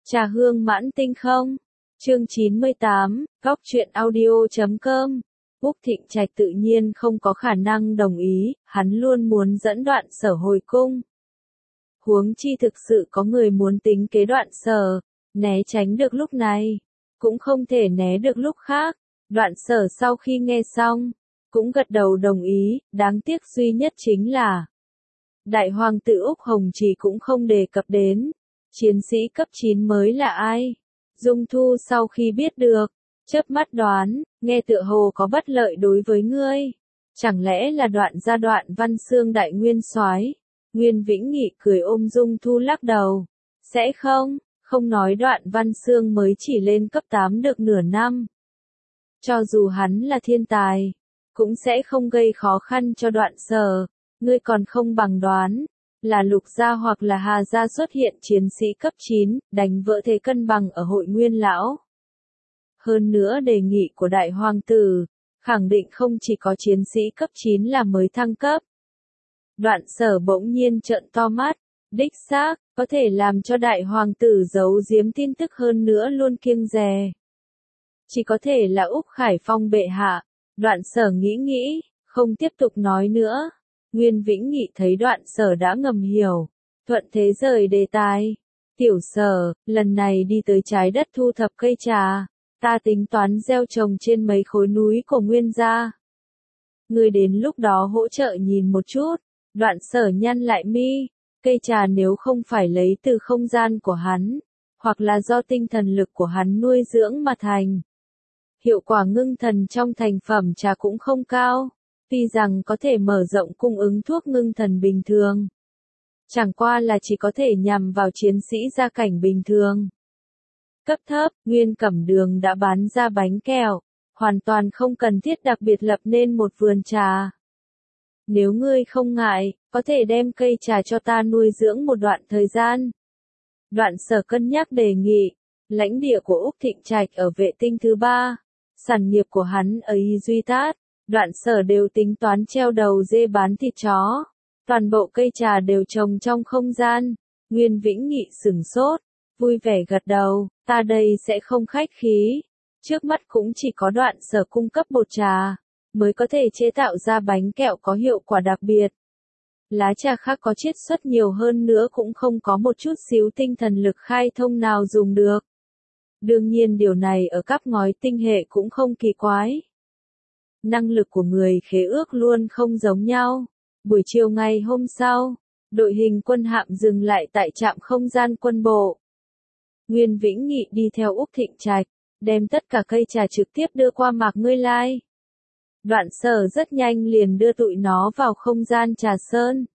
Trà hương mãn tinh không? Chương 98, góc truyện audio.com. Úc Thịnh Trạch tự nhiên không có khả năng đồng ý, hắn luôn muốn dẫn Đoạn Sở hồi cung. Huống chi thực sự có người muốn tính kế Đoạn Sở, né tránh được lúc này, cũng không thể né được lúc khác. Đoạn Sở sau khi nghe xong, cũng gật đầu đồng ý, đáng tiếc duy nhất chính là Đại hoàng tử Úc Hồng Trì cũng không đề cập đến. Chiến sĩ cấp 9 mới là ai? Dung Thu sau khi biết được, chớp mắt đoán, nghe tựa hồ có bất lợi đối với ngươi. Chẳng lẽ là Đoạn gia Đoạn Văn Xương đại nguyên soái? Nguyên Vĩnh Nghị cười ôm Dung Thu lắc đầu. Sẽ không nói Đoạn Văn Xương mới chỉ lên cấp 8 được nửa năm. Cho dù hắn là thiên tài, cũng sẽ không gây khó khăn cho Đoạn Sở. Ngươi còn không bằng đoán, là Lục gia hoặc là Hà gia xuất hiện chiến sĩ cấp 9, đánh vỡ thế cân bằng ở Hội Nguyên Lão. Hơn nữa đề nghị của Đại Hoàng tử, khẳng định không chỉ có chiến sĩ cấp 9 là mới thăng cấp. Đoạn Sở bỗng nhiên trợn to mắt, đích xác, có thể làm cho Đại Hoàng tử giấu giếm tin tức hơn nữa luôn kiêng dè. Chỉ có thể là Úc Khải Phong bệ hạ. Đoạn Sở nghĩ, không tiếp tục nói nữa. Nguyên Vĩnh Nghị thấy Đoạn Sở đã ngầm hiểu, thuận thế rời đề tài. Tiểu Sở, lần này đi tới trái đất thu thập cây trà, ta tính toán gieo trồng trên mấy khối núi của Nguyên gia. Ngươi đến lúc đó hỗ trợ nhìn một chút. Đoạn Sở nhăn lại mi, cây trà nếu không phải lấy từ không gian của hắn, hoặc là do tinh thần lực của hắn nuôi dưỡng mà thành. Hiệu quả ngưng thần trong thành phẩm trà cũng không cao. Tuy rằng có thể mở rộng cung ứng thuốc ngưng thần bình thường. Chẳng qua là chỉ có thể nhằm vào chiến sĩ gia cảnh bình thường. Cấp thấp, Nguyên Cẩm Đường đã bán ra bánh kẹo, hoàn toàn không cần thiết đặc biệt lập nên một vườn trà. Nếu ngươi không ngại, có thể đem cây trà cho ta nuôi dưỡng một đoạn thời gian. Đoạn Sở cân nhắc đề nghị, lãnh địa của Úc Thịnh Trạch ở vệ tinh thứ 3, sản nghiệp của hắn ở Y Duy Tát. Đoạn Sở đều tính toán treo đầu dê bán thịt chó. Toàn bộ cây trà đều trồng trong không gian. Nguyên Vĩnh Nghị sửng sốt, vui vẻ gật đầu, ta đây sẽ không khách khí. Trước mắt cũng chỉ có Đoạn Sở cung cấp bột trà, mới có thể chế tạo ra bánh kẹo có hiệu quả đặc biệt. Lá trà khác có chiết xuất nhiều hơn nữa cũng không có một chút xíu tinh thần lực khai thông nào dùng được. Đương nhiên điều này ở các ngói tinh hệ cũng không kỳ quái. Năng lực của người khế ước luôn không giống nhau. Buổi chiều ngày hôm sau, đội hình quân hạm dừng lại tại trạm không gian quân bộ. Nguyên Vĩnh Nghị đi theo Úc Thịnh Trạch, đem tất cả cây trà trực tiếp đưa qua Mạc Ngươi Lai. Đoạn Sở rất nhanh liền đưa tụi nó vào không gian trà sơn.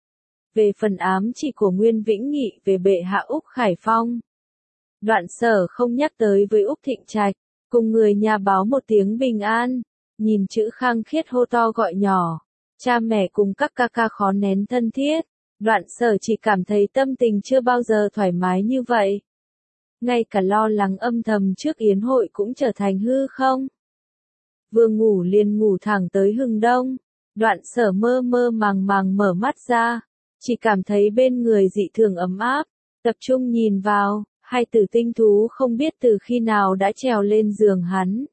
Về phần ám chỉ của Nguyên Vĩnh Nghị về bệ hạ Úc Khải Phong, Đoạn Sở không nhắc tới với Úc Thịnh Trạch, cùng người nhà báo một tiếng bình an. Nhìn chữ Khang Khiết hô to gọi nhỏ, cha mẹ cùng các ca ca khó nén thân thiết, Đoạn Sở chỉ cảm thấy tâm tình chưa bao giờ thoải mái như vậy. Ngay cả lo lắng âm thầm trước yến hội cũng trở thành hư không. Vừa ngủ liền ngủ thẳng tới hừng đông, Đoạn Sở mơ mơ màng màng mở mắt ra, chỉ cảm thấy bên người dị thường ấm áp, tập trung nhìn vào, hai tử tinh thú không biết từ khi nào đã trèo lên giường hắn.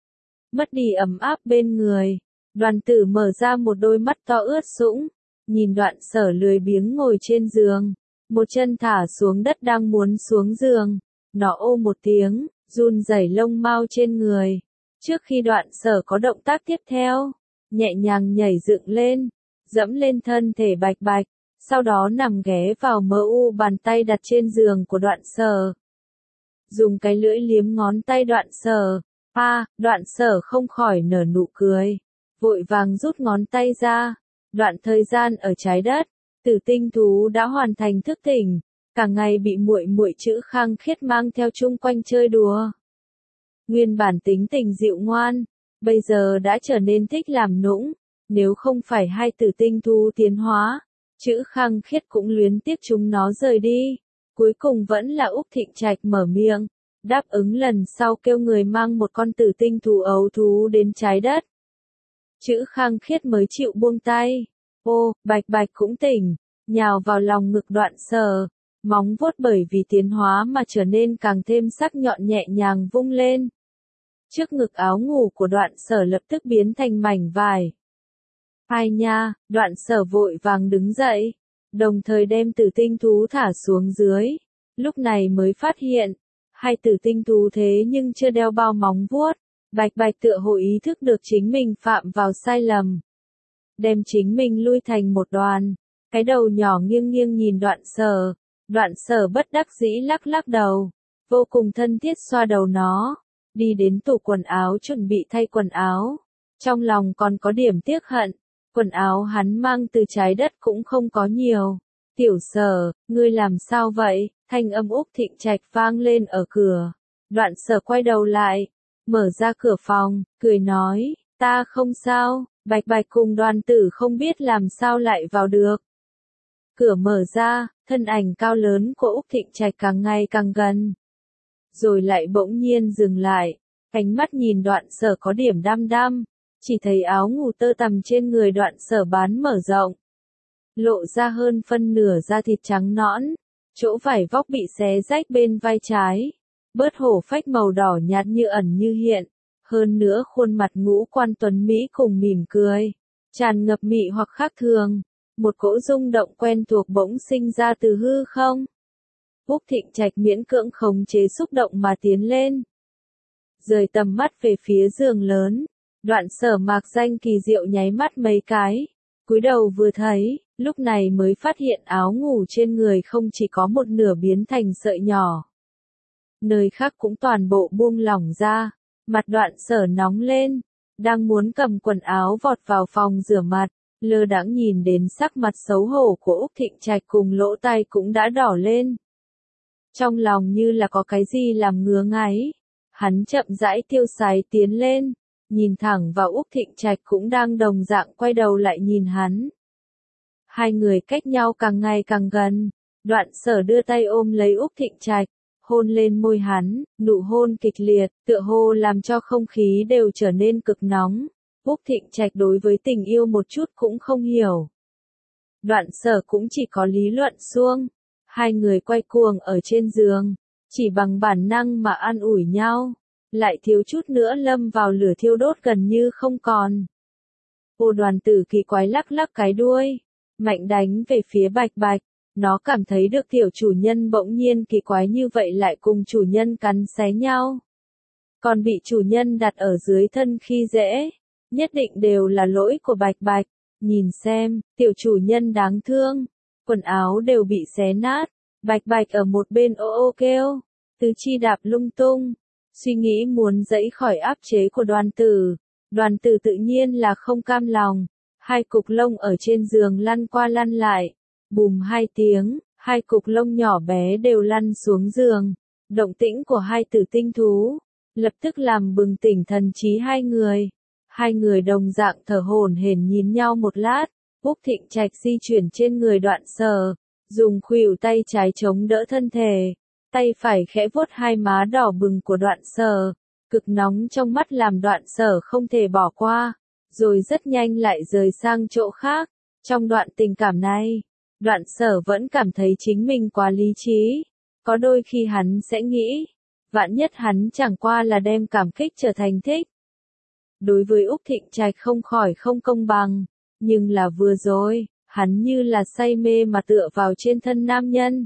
Mất đi ấm áp bên người, Đoàn Tử mở ra một đôi mắt to ướt sũng, nhìn Đoạn Sở lười biếng ngồi trên giường, một chân thả xuống đất đang muốn xuống giường, nó ô một tiếng, run rẩy lông mao trên người. Trước khi Đoạn Sở có động tác tiếp theo, nhẹ nhàng nhảy dựng lên, dẫm lên thân thể bạch bạch, sau đó nằm ghé vào mơ u bàn tay đặt trên giường của Đoạn Sở. Dùng cái lưỡi liếm ngón tay Đoạn Sở. Đoạn Sở không khỏi nở nụ cười, vội vàng rút ngón tay ra. Đoạn thời gian ở trái đất, Tử tinh thú đã hoàn thành thức tỉnh, cả ngày bị muội muội chữ Khang Khiết mang theo chung quanh chơi đùa. Nguyên bản tính tình dịu ngoan, bây giờ đã trở nên thích làm nũng, nếu không phải hai tử tinh thú tiến hóa, chữ Khang Khiết cũng luyến tiếc chúng nó rời đi. Cuối cùng vẫn là Úc Thịnh Trạch mở miệng, đáp ứng lần sau kêu người mang một con tử tinh thú ấu thú đến trái đất. Chữ Khang Khiết mới chịu buông tay. Ô, bạch bạch cũng tỉnh, nhào vào lòng ngực Đoạn Sở. Móng vuốt bởi vì tiến hóa mà trở nên càng thêm sắc nhọn nhẹ nhàng vung lên. Trước ngực áo ngủ của Đoạn Sở lập tức biến thành mảnh vải. Ai nha, Đoạn Sở vội vàng đứng dậy, đồng thời đem tử tinh thú thả xuống dưới. Lúc này mới phát hiện, hai tử tinh thú thế nhưng chưa đeo bao móng vuốt. Bạch Bạch tựa hồ ý thức được chính mình phạm vào sai lầm. Đem chính mình lui thành một đoàn, cái đầu nhỏ nghiêng nghiêng nhìn Đoạn Sở. Đoạn Sở bất đắc dĩ lắc lắc đầu, vô cùng thân thiết xoa đầu nó, đi đến tủ quần áo chuẩn bị thay quần áo. Trong lòng còn có điểm tiếc hận, quần áo hắn mang từ trái đất cũng không có nhiều. Tiểu Sở, ngươi làm sao vậy? Thanh âm Úc Thịnh Trạch vang lên ở cửa. Đoạn Sở quay đầu lại, mở ra cửa phòng, cười nói, ta không sao. Bạch Bạch cùng Đoàn Tử không biết làm sao lại vào được. Cửa mở ra, thân ảnh cao lớn của Úc Thịnh Trạch càng ngày càng gần. Rồi lại bỗng nhiên dừng lại, ánh mắt nhìn Đoạn Sở có điểm đăm đăm, chỉ thấy áo ngủ tơ tằm trên người Đoạn Sở bán mở rộng. Lộ ra hơn phân nửa da thịt trắng nõn, chỗ vải vóc bị xé rách bên vai trái, bớt hổ phách màu đỏ nhạt như ẩn như hiện. Hơn nữa khuôn mặt ngũ quan tuấn Mỹ cùng mỉm cười, tràn ngập mị hoặc khác thường. Một cỗ rung động quen thuộc bỗng sinh ra từ hư không. Úc Thịnh Trạch miễn cưỡng khống chế xúc động mà tiến lên. Rời tầm mắt về phía giường lớn, Đoạn Sở Mạc Danh kỳ diệu nháy mắt mấy cái. Cúi đầu vừa thấy, lúc này mới phát hiện áo ngủ trên người không chỉ có một nửa biến thành sợi nhỏ. Nơi khác cũng toàn bộ buông lỏng ra. Mặt Đoạn Sở nóng lên, đang muốn cầm quần áo vọt vào phòng rửa mặt, lơ đãng nhìn đến sắc mặt xấu hổ của Úc Thịnh Trạch cùng lỗ tai cũng đã đỏ lên. Trong lòng như là có cái gì làm ngứa ngáy, hắn chậm rãi tiêu sái tiến lên, nhìn thẳng vào Úc Thịnh Trạch cũng đang đồng dạng quay đầu lại nhìn hắn. Hai người cách nhau càng ngày càng gần, Đoạn Sở đưa tay ôm lấy Úc Thịnh Trạch, hôn lên môi hắn, nụ hôn kịch liệt, tựa hồ làm cho không khí đều trở nên cực nóng. Úc Thịnh Trạch đối với tình yêu một chút cũng không hiểu. Đoạn Sở cũng chỉ có lý luận suông. Hai người quay cuồng ở trên giường, chỉ bằng bản năng mà an ủi nhau, lại thiếu chút nữa lâm vào lửa thiêu đốt gần như không còn. Ô Đoàn Tử kỳ quái lắc lắc cái đuôi, mạnh đánh về phía Bạch Bạch. Nó cảm thấy được tiểu chủ nhân bỗng nhiên kỳ quái như vậy lại cùng chủ nhân cắn xé nhau. Còn bị chủ nhân đặt ở dưới thân khi dễ, nhất định đều là lỗi của Bạch Bạch. Nhìn xem, tiểu chủ nhân đáng thương, quần áo đều bị xé nát, Bạch Bạch ở một bên ô ô kêu, tứ chi đạp lung tung, suy nghĩ muốn dẫy khỏi áp chế của Đoàn Tử. Đoàn Tử tự nhiên là không cam lòng, hai cục lông ở trên giường lăn qua lăn lại. Bùm hai tiếng, hai cục lông nhỏ bé đều lăn xuống giường. Động tĩnh của hai tử tinh thú, lập tức làm bừng tỉnh thần trí hai người. Hai người đồng dạng thở hổn hển nhìn nhau một lát. Úc Thịnh Trạch di chuyển trên người Đoạn Sở, dùng khuỷu tay trái chống đỡ thân thể. Tay phải khẽ vuốt hai má đỏ bừng của Đoạn Sở. Cực nóng trong mắt làm Đoạn Sở không thể bỏ qua. Rồi rất nhanh lại rời sang chỗ khác. Trong đoạn tình cảm này, Đoạn Sở vẫn cảm thấy chính mình quá lý trí, có đôi khi hắn sẽ nghĩ, vạn nhất hắn chẳng qua là đem cảm kích trở thành thích. Đối với Úc Thịnh Trạch không khỏi không công bằng, nhưng là vừa rồi, hắn như là say mê mà tựa vào trên thân nam nhân.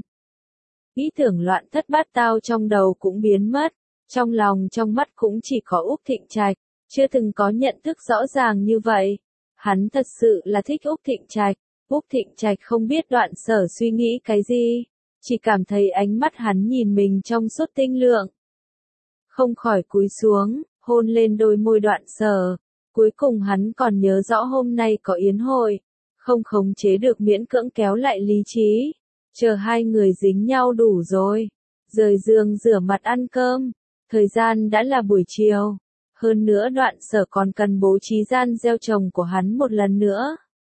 Ý tưởng loạn thất bát tao trong đầu cũng biến mất, trong lòng trong mắt cũng chỉ có Úc Thịnh Trạch, chưa từng có nhận thức rõ ràng như vậy. Hắn thật sự là thích Úc Thịnh Trạch. Úc Thịnh Trạch không biết Đoạn Sở suy nghĩ cái gì, chỉ cảm thấy ánh mắt hắn nhìn mình trong suốt tinh lượng. Không khỏi cúi xuống, hôn lên đôi môi Đoạn Sở. Cuối cùng hắn còn nhớ rõ hôm nay có yến hội, không khống chế được miễn cưỡng kéo lại lý trí. Chờ hai người dính nhau đủ rồi, rời giường rửa mặt ăn cơm, thời gian đã là buổi chiều. Hơn nữa Đoạn Sở còn cần bố trí gian gieo trồng của hắn một lần nữa.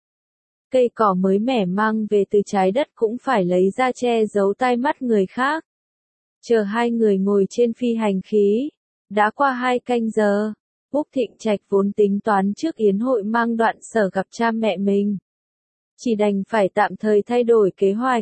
Cây cỏ mới mẻ mang về từ trái đất cũng phải lấy ra che giấu tai mắt người khác. Chờ hai người ngồi trên phi hành khí, đã qua 2 canh giờ, Úc Thịnh Trạch vốn tính toán trước yến hội mang Đoạn Sở gặp cha mẹ mình. Chỉ đành phải tạm thời thay đổi kế hoạch,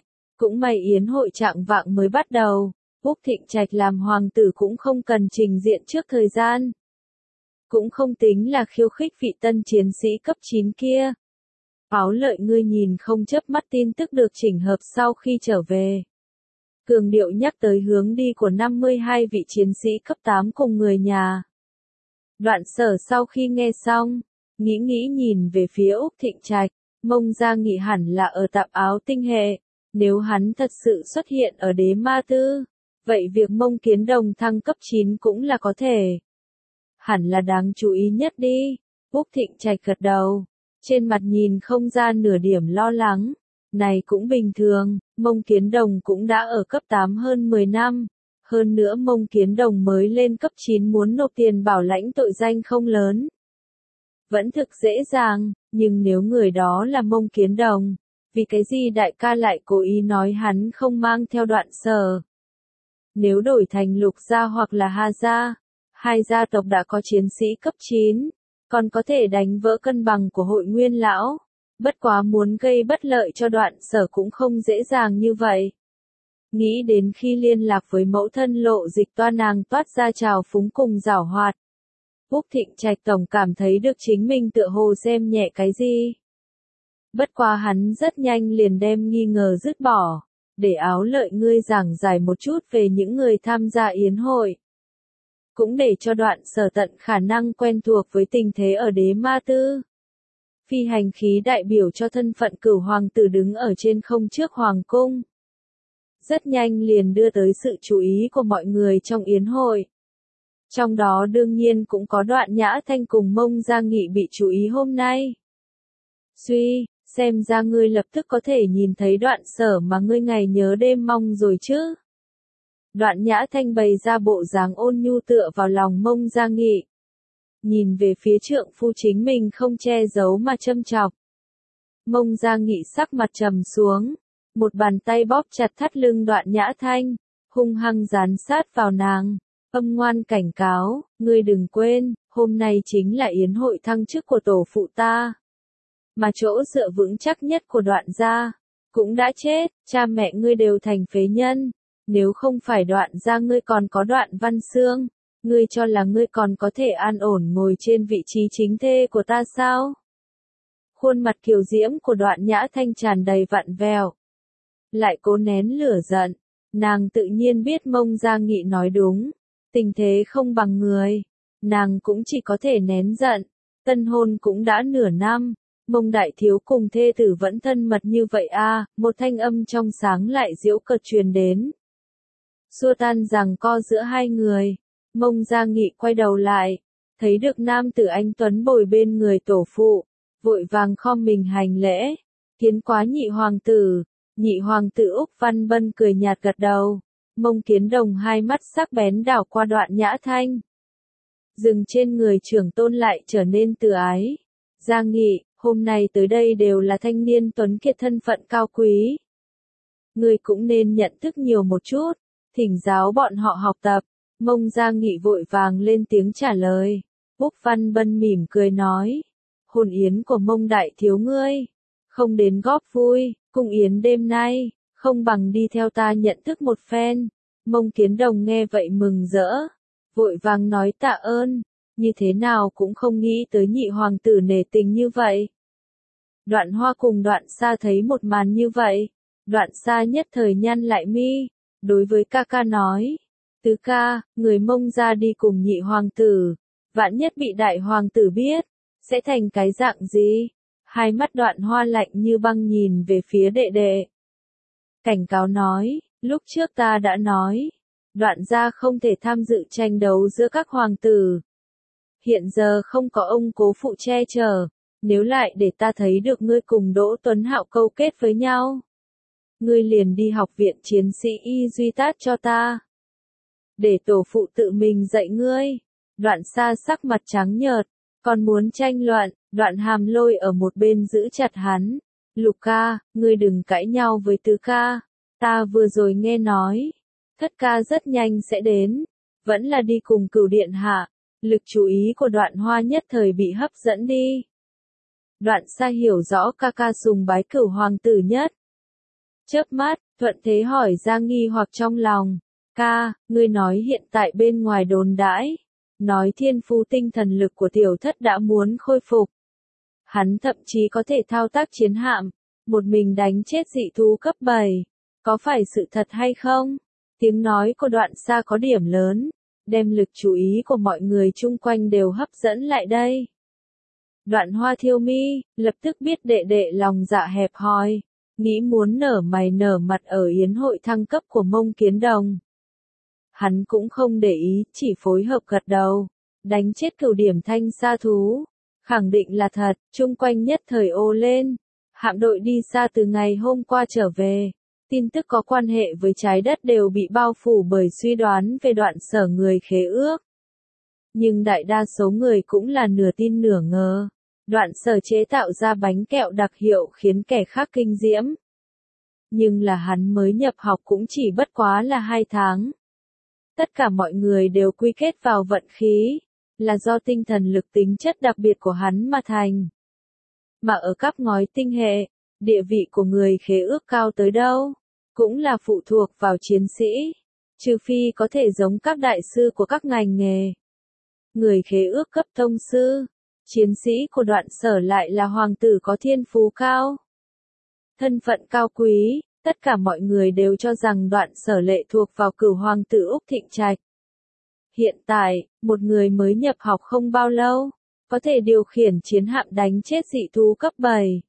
Cũng may yến hội trạng vạng mới bắt đầu, Úc Thịnh Trạch làm hoàng tử cũng không cần trình diện trước thời gian. Cũng không tính là khiêu khích vị tân chiến sĩ cấp 9 kia. Áo Lợi ngươi nhìn không chớp mắt tin tức được chỉnh hợp sau khi trở về. Cường điệu nhắc tới hướng đi của 52 vị chiến sĩ cấp 8 cùng người nhà. Đoạn Sở sau khi nghe xong, nghĩ nhìn về phía Úc Thịnh Trạch, Mông Gia Nghị hẳn là ở tạp áo tinh hệ. Nếu hắn thật sự xuất hiện ở Đế Ma Tư, vậy việc Mông Kiến Đồng thăng cấp 9 cũng là có thể. Hẳn là đáng chú ý nhất đi. Úc Thịnh Trạch gật đầu, trên mặt nhìn không ra nửa điểm lo lắng. Này cũng bình thường, Mông Kiến Đồng cũng đã ở cấp 8 hơn 10 năm. Hơn nữa Mông Kiến Đồng mới lên cấp 9 muốn nộp tiền bảo lãnh tội danh không lớn. Vẫn thực dễ dàng, nhưng nếu người đó là Mông Kiến Đồng, vì cái gì đại ca lại cố ý nói hắn không mang theo Đoạn Sở? Nếu đổi thành Lục gia hoặc là Hà gia, hai gia tộc đã có chiến sĩ cấp 9, còn có thể đánh vỡ cân bằng của Hội Nguyên lão. Bất quá muốn gây bất lợi cho Đoạn Sở cũng không dễ dàng như vậy. Nghĩ đến khi liên lạc với mẫu thân Lộ Dịch Toa nàng toát ra trào phúng cùng giảo hoạt. Úc Thịnh Trạch tổng cảm thấy được chính mình tựa hồ xem nhẹ cái gì. Bất quá hắn rất nhanh liền đem nghi ngờ dứt bỏ, để Áo Lợi ngươi giảng giải một chút về những người tham gia yến hội. Cũng để cho Đoạn Sở tận khả năng quen thuộc với tình thế ở Đế Ma Tư. Phi hành khí đại biểu cho thân phận cửu hoàng tử đứng ở trên không trước hoàng cung. Rất nhanh liền đưa tới sự chú ý của mọi người trong yến hội. Trong đó đương nhiên cũng có Đoạn Nhã Thanh cùng Mông Gia Nghị bị chú ý hôm nay. Suy, xem ra ngươi lập tức có thể nhìn thấy Đoạn Sở mà ngươi ngày nhớ đêm mong rồi chứ. Đoạn Nhã Thanh bày ra bộ dáng ôn nhu tựa vào lòng Mông Gia Nghị. Nhìn về phía trượng phu chính mình không che giấu mà châm chọc. Mông Gia Nghị sắc mặt trầm xuống, một bàn tay bóp chặt thắt lưng Đoạn Nhã Thanh, hung hăng dán sát vào nàng, âm ngoan cảnh cáo, ngươi đừng quên, hôm nay chính là yến hội thăng chức của tổ phụ ta. Mà chỗ dựa vững chắc nhất của Đoạn gia, cũng đã chết, cha mẹ ngươi đều thành phế nhân. Nếu không phải Đoạn gia ngươi còn có Đoạn Văn Xương, ngươi cho là ngươi còn có thể an ổn ngồi trên vị trí chính thê của ta sao? Khuôn mặt kiều diễm của Đoạn Nhã Thanh tràn đầy vặn vẹo. Lại cố nén lửa giận, nàng tự nhiên biết Mông Gia Nghị nói đúng, tình thế không bằng người, nàng cũng chỉ có thể nén giận, tân hôn cũng đã nửa năm, Mông đại thiếu cùng thê tử vẫn thân mật như vậy à, một thanh âm trong sáng lại giễu cợt truyền đến. Xua tan giằng co giữa hai người, Mông Gia Nghị quay đầu lại, thấy được nam tử anh tuấn bồi bên người tổ phụ, vội vàng khom mình hành lễ, kiến quá nhị hoàng tử. Nhị hoàng tử Úc Văn Bân cười nhạt gật đầu, Mông Kiến Đồng hai mắt sắc bén đảo qua Đoạn Nhã Thanh. Dừng trên người trưởng tôn lại trở nên từ ái. Gia Nghị, hôm nay tới đây đều là thanh niên tuấn kiệt thân phận cao quý. Ngươi cũng nên nhận thức nhiều một chút, thỉnh giáo bọn họ học tập. Mông Gia Nghị vội vàng lên tiếng trả lời. Úc Văn Bân mỉm cười nói, hôn yến của Mông đại thiếu ngươi, không đến góp vui. Cung yến đêm nay, không bằng đi theo ta nhận thức một phen. Mông Kiến Đồng nghe vậy mừng rỡ, vội vàng nói tạ ơn, như thế nào cũng không nghĩ tới nhị hoàng tử nể tình như vậy. Đoạn Hoa cùng Đoạn Sa thấy một màn như vậy, Đoạn Sa nhất thời nhăn lại mi, đối với ca ca nói, tứ ca, người Mông ra đi cùng nhị hoàng tử, vạn nhất bị đại hoàng tử biết, sẽ thành cái dạng gì? Hai mắt Đoạn Hoa lạnh như băng nhìn về phía đệ đệ. Cảnh cáo nói, lúc trước ta đã nói, Đoạn gia không thể tham dự tranh đấu giữa các hoàng tử. Hiện giờ không có ông cố phụ che chở, nếu lại để ta thấy được ngươi cùng Đỗ Tuấn Hạo câu kết với nhau. Ngươi liền đi học viện chiến sĩ y duy tát cho ta. Để tổ phụ tự mình dạy ngươi. Đoạn Sa sắc mặt trắng nhợt, còn muốn tranh luận. Đoạn Hàm Lôi ở một bên giữ chặt hắn. Lục ca, ngươi đừng cãi nhau với tứ ca. Ta vừa rồi nghe nói, thất ca rất nhanh sẽ đến. Vẫn là đi cùng Cửu điện hạ. Lực chú ý của Đoạn Hoa nhất thời bị hấp dẫn đi. Đoạn Sa hiểu rõ ca ca sùng bái Cửu hoàng tử nhất. Chớp mắt, Thuận thế hỏi ra nghi hoặc trong lòng. Ca, ngươi nói hiện tại bên ngoài đồn đãi. Nói thiên phú tinh thần lực của tiểu thất đã muốn khôi phục. Hắn thậm chí có thể thao tác chiến hạm, một mình đánh chết dị thú cấp 7. Có phải sự thật hay không? Tiếng nói của Đoạn Sa có điểm lớn, đem lực chú ý của mọi người chung quanh đều hấp dẫn lại đây. Đoạn Hoa Thiêu Mi lập tức biết đệ đệ lòng dạ hẹp hòi, nghĩ muốn nở mày nở mặt ở yến hội thăng cấp của Mông Kiến Đồng. Hắn cũng không để ý, chỉ phối hợp gật đầu, đánh chết cửu điểm thanh sa thú. Khẳng định là thật, chung quanh nhất thời ồ lên. Hạm đội đi xa từ ngày hôm qua trở về. Tin tức có quan hệ với trái đất đều bị bao phủ bởi suy đoán về Đoạn Sở người khế ước. Nhưng đại đa số người cũng là nửa tin nửa ngờ. Đoạn Sở chế tạo ra bánh kẹo đặc hiệu khiến kẻ khác kinh diễm. Nhưng là hắn mới nhập học cũng chỉ bất quá là 2 tháng. Tất cả mọi người đều quy kết vào vận khí, là do tinh thần lực tính chất đặc biệt của hắn mà thành. Mà ở các ngói tinh hệ, địa vị của người khế ước cao tới đâu, cũng là phụ thuộc vào chiến sĩ, trừ phi có thể giống các đại sư của các ngành nghề. Người khế ước cấp tông sư, chiến sĩ của Đoạn Sở lại là hoàng tử có thiên phú cao. Thân phận cao quý, tất cả mọi người đều cho rằng Đoạn Sở lệ thuộc vào cửu hoàng tử Úc Thịnh Trạch. Hiện tại, một người mới nhập học không bao lâu, có thể điều khiển chiến hạm đánh chết dị thú cấp 7.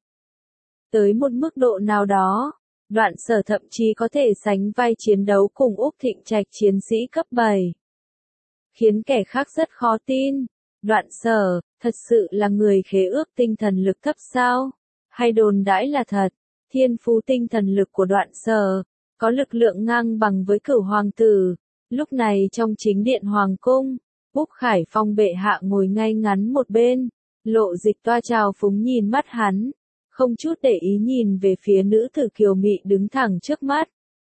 Tới một mức độ nào đó, Đoạn Sở thậm chí có thể sánh vai chiến đấu cùng Úc Thịnh Trạch chiến sĩ cấp 7. Khiến kẻ khác rất khó tin. Đoạn Sở, thật sự là người khế ước tinh thần lực thấp sao? Hay đồn đãi là thật? Thiên phú tinh thần lực của Đoạn Sở, có lực lượng ngang bằng với cửu hoàng tử. Lúc này trong chính điện hoàng cung, Úc Khải Phong bệ hạ ngồi ngay ngắn một bên, Lộ Dịch toa trào phúng nhìn mắt hắn, không chút để ý nhìn về phía nữ tử kiều mị đứng thẳng trước mắt.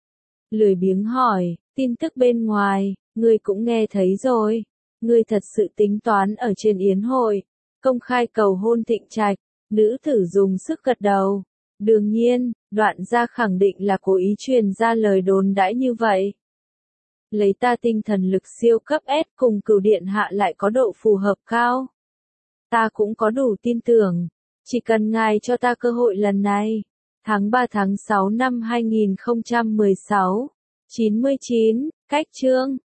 Lười biếng hỏi, tin tức bên ngoài, ngươi cũng nghe thấy rồi, ngươi thật sự tính toán ở trên yến hội, công khai cầu hôn Thịnh Trạch, nữ tử dùng sức gật đầu. Đương nhiên, Đoạn gia khẳng định là cố ý truyền ra lời đồn đãi như vậy. Lấy ta tinh thần lực siêu cấp S cùng cửu điện hạ lại có độ phù hợp cao. Ta cũng có đủ tin tưởng, chỉ cần ngài cho ta cơ hội lần này. Tháng 3 tháng 6 năm 2016, 99, cách chương.